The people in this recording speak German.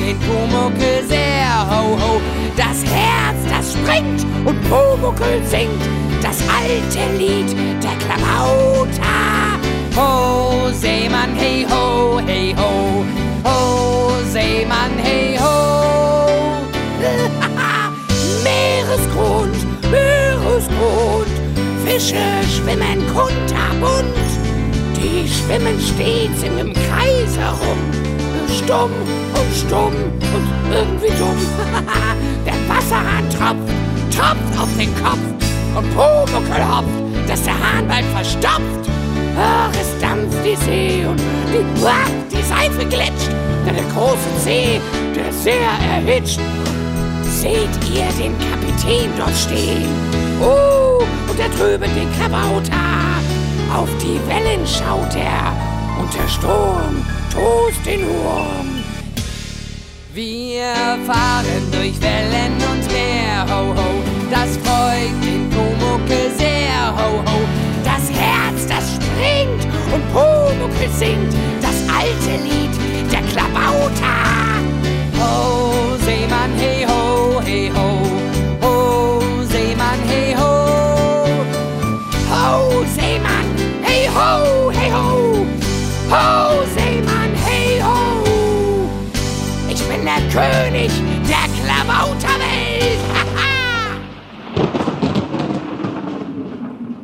den Pumuckl sehr, ho, ho. Das Herz, das springt und Pumuckl singt das alte Lied der Klabauter. Ho, Seemann, hey ho, hey ho. Ho, Seemann, hey ho. Meeresgrund, Meeresgrund, Fische schwimmen kunterbunt. Die schwimmen stets im Kreis herum, stumm und irgendwie dumm. Der Wasserhahn tropft auf den Kopf und Pumuckl hopft, dass der Hahn bald verstopft. Ach, es dampft die See und die Seife glitscht, denn der große See, der ist sehr erhitscht. Seht ihr den Kapitän dort stehen? Oh, und da drüben den Klabauter. Auf die Wellen schaut er und der Sturm tost den Wurm. Wir fahren durch Wellen und Meer, ho, ho. Das freut den Pumuckl sehr, ho, ho. Das Herz, das springt und Pumuckl singt das alte Lied der Klabauter. Ho, Seemann, hey ho, hey ho. Ho, Seemann, hey ho. Ho, Seemann, hey ho, hey ho. Ho, Seemann, hey ho. Ich bin der König der Klabauter.